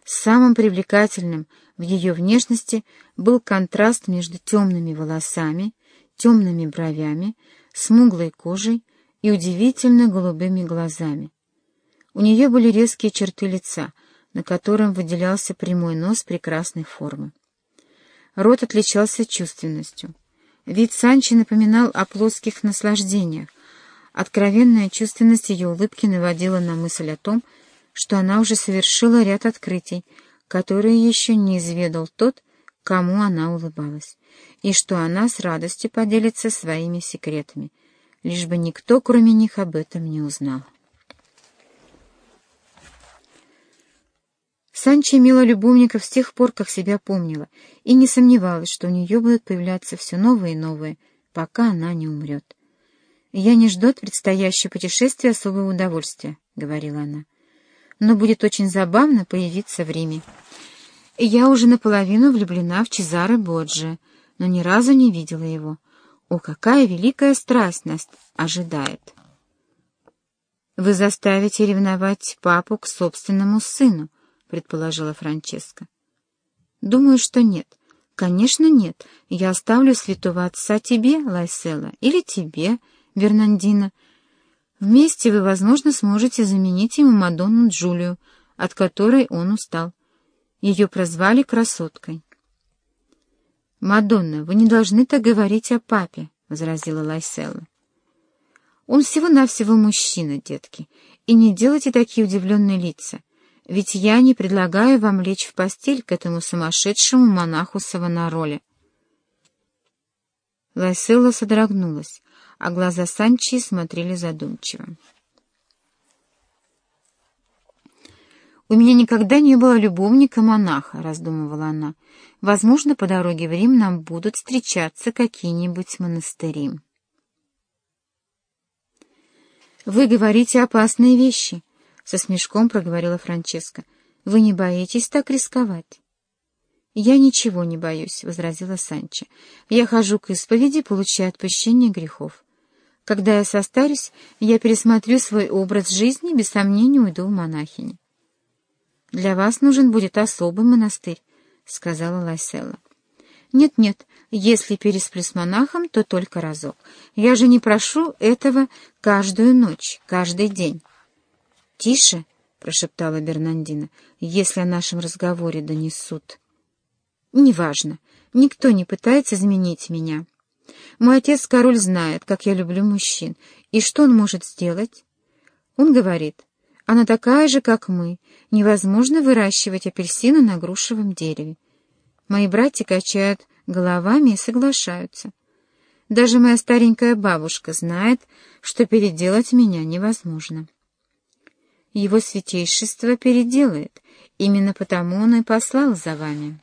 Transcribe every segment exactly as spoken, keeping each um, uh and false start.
Самым привлекательным в ее внешности был контраст между темными волосами, темными бровями, смуглой кожей и удивительно голубыми глазами. У нее были резкие черты лица, на котором выделялся прямой нос прекрасной формы. Рот отличался чувственностью. Вид Санчи напоминал о плоских наслаждениях. Откровенная чувственность ее улыбки наводила на мысль о том, что она уже совершила ряд открытий, которые еще не изведал тот, кому она улыбалась, и что она с радостью поделится своими секретами, лишь бы никто, кроме них, об этом не узнал. Санчо имела любовников с тех пор, как себя помнила, и не сомневалась, что у нее будут появляться все новые и новые, пока она не умрет. «Я не жду от предстоящего путешествия особого удовольствия», — говорила она, — «но будет очень забавно появиться в Риме. Я уже наполовину влюблена в Чезаре Боджиа, но ни разу не видела его. О, какая великая страсть нас ожидает!» «Вы заставите ревновать папу к собственному сыну», — предположила Франческа. «Думаю, что нет. Конечно, нет. Я оставлю святого отца тебе, Лайселла, или тебе, Бернандино. Вместе вы, возможно, сможете заменить ему Мадонну Джулию, от которой он устал. Ее прозвали красоткой». «Мадонна, вы не должны так говорить о папе», — возразила Лайселла. «Он всего-навсего мужчина, детки, и не делайте такие удивленные лица. Ведь я не предлагаю вам лечь в постель к этому сумасшедшему монаху Савонароле». Лайселла содрогнулась, а глаза Санчи смотрели задумчиво. «У меня никогда не было любовника-монаха», — раздумывала она. «Возможно, по дороге в Рим нам будут встречаться какие-нибудь монастыри». «Вы говорите опасные вещи», — со смешком проговорила Франческа. «Вы не боитесь так рисковать?» «Я ничего не боюсь», — возразила Санчо. «Я хожу к исповеди, получая отпущение грехов. Когда я состарюсь, я пересмотрю свой образ жизни и без сомнения уйду в монахини». «Для вас нужен будет особый монастырь», — сказала Лайселла. «Нет-нет, если пересплю с монахом, то только разок. Я же не прошу этого каждую ночь, каждый день». «Тише», — прошептала Бернандина, — «если о нашем разговоре донесут». «Неважно, никто не пытается изменить меня. Мой отец-король знает, как я люблю мужчин, и что он может сделать? Он говорит: она такая же, как мы, невозможно выращивать апельсины на грушевом дереве. Мои братья качают головами и соглашаются. Даже моя старенькая бабушка знает, что переделать меня невозможно. Его святейшество переделает, именно потому он и послал за вами».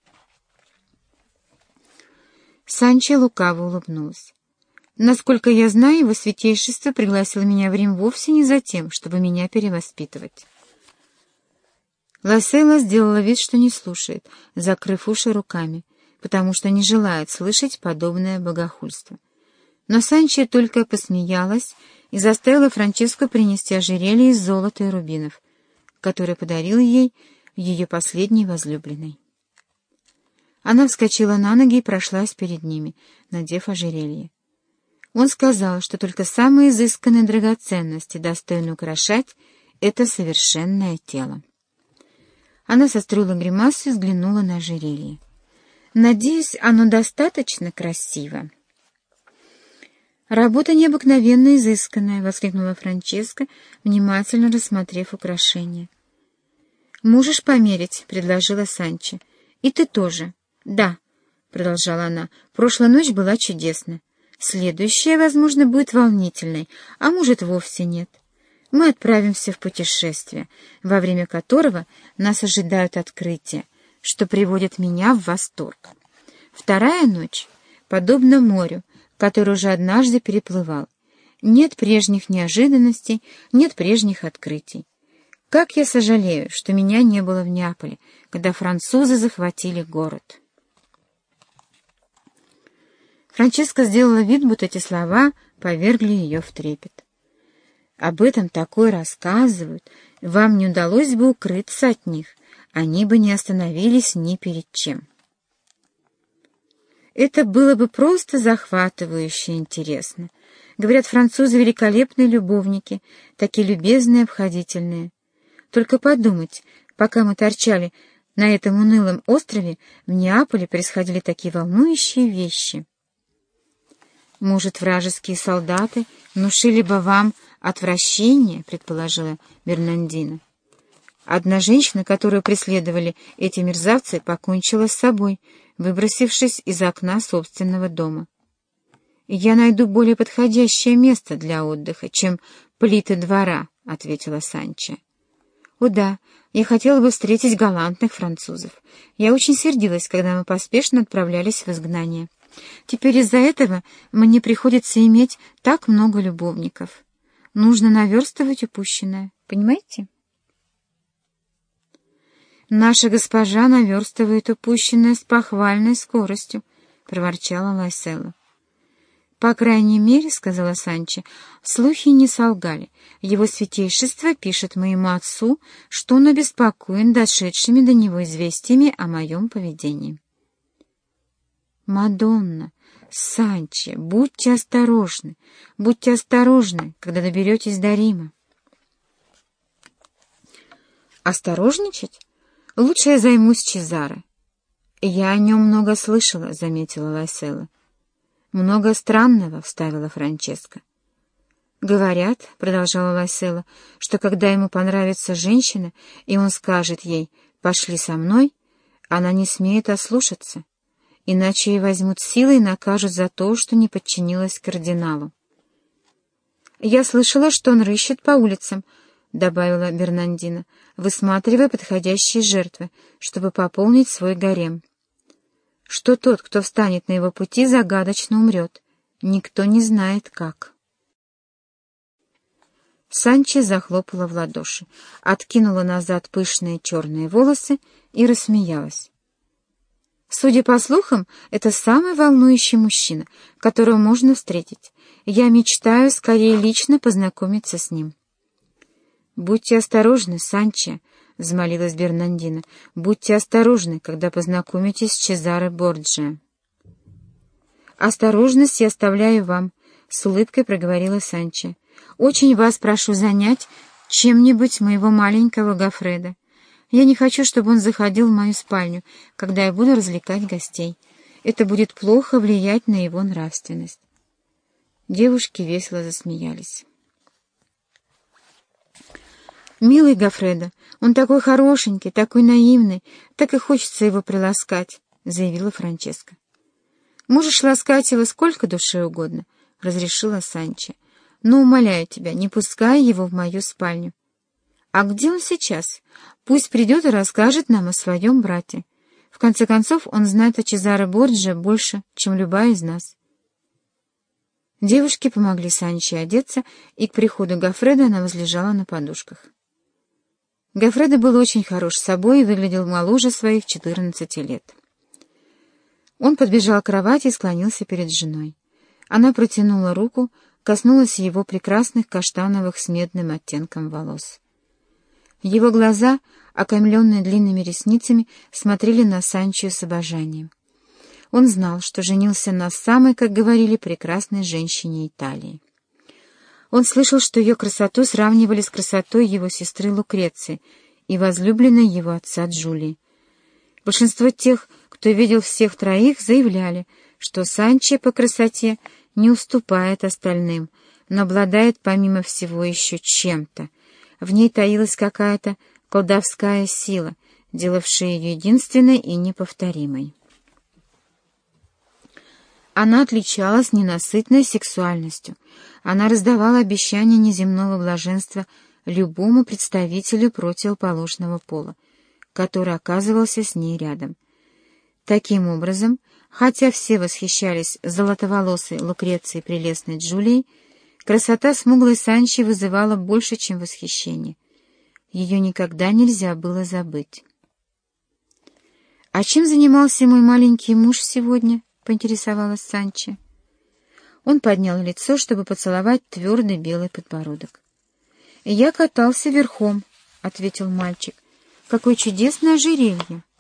Санчо лукаво улыбнулась. «Насколько я знаю, его святейшество пригласило меня в Рим вовсе не за тем, чтобы меня перевоспитывать». Лайселла сделала вид, что не слушает, закрыв уши руками, потому что не желает слышать подобное богохульство. Но Санчо только посмеялась и заставила Франческу принести ожерелье из золота и рубинов, которое подарил ей ее последний возлюбленный. Она вскочила на ноги и прошлась перед ними, надев ожерелье. Он сказал, что только самые изысканные драгоценности достойны украшать это совершенное тело. Она состроила гримасу и взглянула на ожерелье. «Надеюсь, оно достаточно красиво». «Работа необыкновенно изысканная», — воскликнула Франческа, внимательно рассмотрев украшение. «Можешь померить», — предложила Санчо. «И ты тоже». «Да», — продолжала она, — «прошлая ночь была чудесна. Следующая, возможно, будет волнительной, а может, вовсе нет. Мы отправимся в путешествие, во время которого нас ожидают открытия, что приводит меня в восторг. Вторая ночь подобна морю, который уже однажды переплывал. Нет прежних неожиданностей, нет прежних открытий. Как я сожалею, что меня не было в Неаполе, когда французы захватили город». Франческа сделала вид, будто эти слова повергли ее в трепет. «Об этом такое рассказывают. Вам не удалось бы укрыться от них. они бы не остановились ни перед чем. Это было бы просто захватывающе интересно. Говорят, французы великолепные любовники, такие любезные и обходительные. Только подумать, пока мы торчали на этом унылом острове, в Неаполе происходили такие волнующие вещи. Может, вражеские солдаты внушили бы вам отвращение, предположила Бернандина. Одна женщина, которую преследовали эти мерзавцы, покончила с собой, выбросившись из окна собственного дома. «Я найду более подходящее место для отдыха, чем плиты двора», — ответила Санчо. «О да, я хотела бы встретить галантных французов. Я очень сердилась, когда мы поспешно отправлялись в изгнание. Теперь из-за этого мне приходится иметь так много любовников. Нужно наверстывать упущенное, понимаете?» «Наша госпожа наверстывает упущенное с похвальной скоростью», — проворчала Лайселла. «По крайней мере, — сказала Санчо, — слухи не солгали. Его святейшество пишет моему отцу, что он обеспокоен дошедшими до него известиями о моем поведении». «Мадонна, Санчо, будьте осторожны, будьте осторожны, когда доберетесь до Рима». «Осторожничать? Лучше я займусь Чезаро». «Я о нем много слышала», — заметила Лайселла. «Много странного», — вставила Франческа. «Говорят, — продолжала Лайселла, — что когда ему понравится женщина, и он скажет ей «пошли со мной», она не смеет ослушаться, иначе ее возьмут силой и накажут за то, что не подчинилась кардиналу». «Я слышала, что он рыщет по улицам», — добавила Бернандина, высматривая подходящие жертвы, чтобы пополнить свой гарем. «Что тот, кто встанет на его пути, загадочно умрет. Никто не знает, как». Санчо захлопала в ладоши, откинула назад пышные черные волосы и рассмеялась. «Судя по слухам, это самый волнующий мужчина, которого можно встретить. Я мечтаю скорее лично познакомиться с ним». «Будьте осторожны, Санчо», — взмолилась Бернандина. «Будьте осторожны, когда познакомитесь с Чезаре Борджиа». «Осторожность я оставляю вам», — с улыбкой проговорила Санчо. «Очень вас прошу занять чем-нибудь моего маленького Гоффредо. Я не хочу, чтобы он заходил в мою спальню, когда я буду развлекать гостей. Это будет плохо влиять на его нравственность». Девушки весело засмеялись. «Милый Гоффредо, он такой хорошенький, такой наивный, так и хочется его приласкать», — заявила Франческа. «Можешь ласкать его сколько душе угодно», — разрешила Санчо. «Но, умоляю тебя, не пускай его в мою спальню». «А где он сейчас? Пусть придет и расскажет нам о своем брате. В конце концов, он знает о Чезаре Борджиа больше, чем любая из нас». Девушки помогли Санчо одеться, и к приходу Гоффредо она возлежала на подушках. Гоффредо был очень хорош собой и выглядел моложе своих четырнадцати лет. Он подбежал к кровати и склонился перед женой. Она протянула руку, коснулась его прекрасных каштановых с медным оттенком волос. Его глаза, окаймленные длинными ресницами, смотрели на Санчо с обожанием. Он знал, что женился на самой, как говорили, прекрасной женщине Италии. Он слышал, что ее красоту сравнивали с красотой его сестры Лукреции и возлюбленной его отца Джулии. Большинство тех, кто видел всех троих, заявляли, что Санчо по красоте не уступает остальным, но обладает помимо всего еще чем-то. В ней таилась какая-то колдовская сила, делавшая ее единственной и неповторимой. Она отличалась ненасытной сексуальностью. Она раздавала обещания неземного блаженства любому представителю противоположного пола, который оказывался с ней рядом. Таким образом, хотя все восхищались золотоволосой Лукрецией прелестной Джулией, красота смуглой Санчо вызывала больше, чем восхищение. Ее никогда нельзя было забыть. «А чем занимался мой маленький муж сегодня?» — поинтересовалась Санчо. Он поднял лицо, чтобы поцеловать твердый белый подбородок. «Я катался верхом», — ответил мальчик. какое чудесное ожерелье!»